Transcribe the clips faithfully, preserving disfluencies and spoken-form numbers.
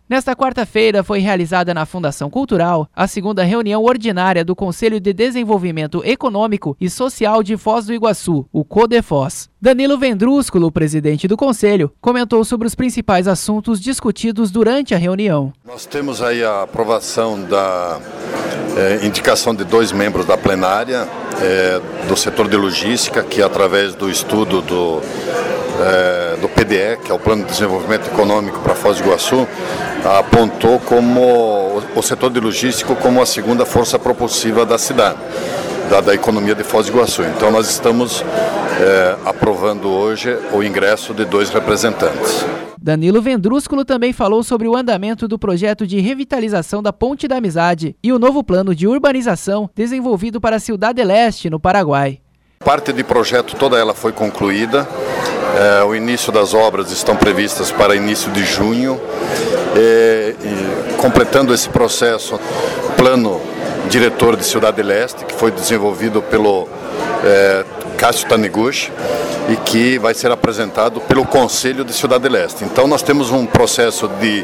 Nesta quarta-feira foi realizada na Fundação Cultural a segunda reunião ordinária do Conselho de Desenvolvimento Econômico e Social de Foz do Iguaçu, o CODEFOS. Danilo Vendrúsculo, presidente do Conselho, comentou sobre os principais assuntos discutidos durante a reunião. Nós temos aí a aprovação da é, indicação de dois membros da plenária é, do setor de logística, que através do estudo do, é, do P D E, que é o Plano de Desenvolvimento Econômico para Foz do Iguaçu, apontou como o setor de logística como a segunda força propulsiva da cidade, da, da economia de Foz do Iguaçu. Então nós estamos é, aprovando hoje o ingresso de dois representantes. Danilo Vendrúsculo também falou sobre o andamento do projeto de revitalização da Ponte da Amizade e o novo plano de urbanização desenvolvido para a Ciudad del Este, no Paraguai. Parte do projeto toda ela foi concluída. É, o início das obras estão previstas para início de junho. E, e, completando esse processo, o plano diretor de Ciudad del Este, que foi desenvolvido pelo é, Cássio Taniguchi e que vai ser apresentado pelo Conselho de Ciudad del Este. Então nós temos um processo de,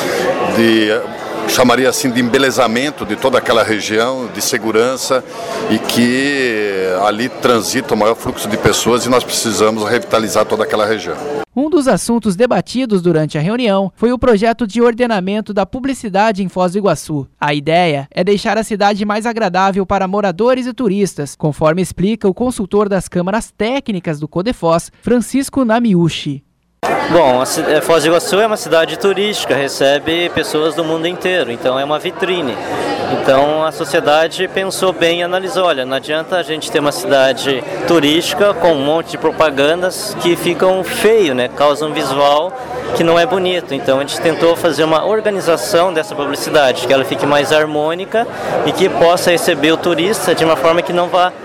de chamaria assim de embelezamento de toda aquela região, de segurança, e que ali transita o maior fluxo de pessoas e nós precisamos revitalizar toda aquela região. Um dos assuntos debatidos durante a reunião foi o projeto de ordenamento da publicidade em Foz do Iguaçu. A ideia é deixar a cidade mais agradável para moradores e turistas, conforme explica o consultor das câmaras técnicas do CODEFOS, Francisco Namiuchi. Bom, Foz do Iguaçu é uma cidade turística, recebe pessoas do mundo inteiro, então é uma vitrine. Então a sociedade pensou bem e analisou, olha, não adianta a gente ter uma cidade turística com um monte de propagandas que ficam feio, né? Causam um visual que não é bonito. Então a gente tentou fazer uma organização dessa publicidade, que ela fique mais harmônica e que possa receber o turista de uma forma que não vá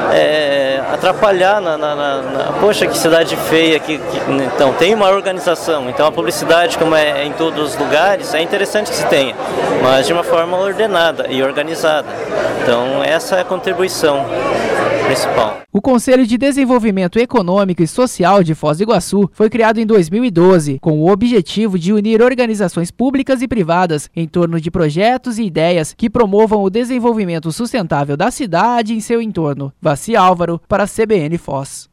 É, atrapalhar na, na, na, na... Poxa, que cidade feia que, que... Então tem uma organização. Então a publicidade, como é em todos os lugares, é interessante que se tenha, mas de uma forma ordenada e organizada. Então essa é a contribuição principal. O Conselho de Desenvolvimento Econômico e Social de Foz do Iguaçu foi criado em dois mil e doze, com o objetivo de unir organizações públicas e privadas em torno de projetos e ideias que promovam o desenvolvimento sustentável da cidade e em seu entorno. Vassi Álvaro, para a C B N Foz.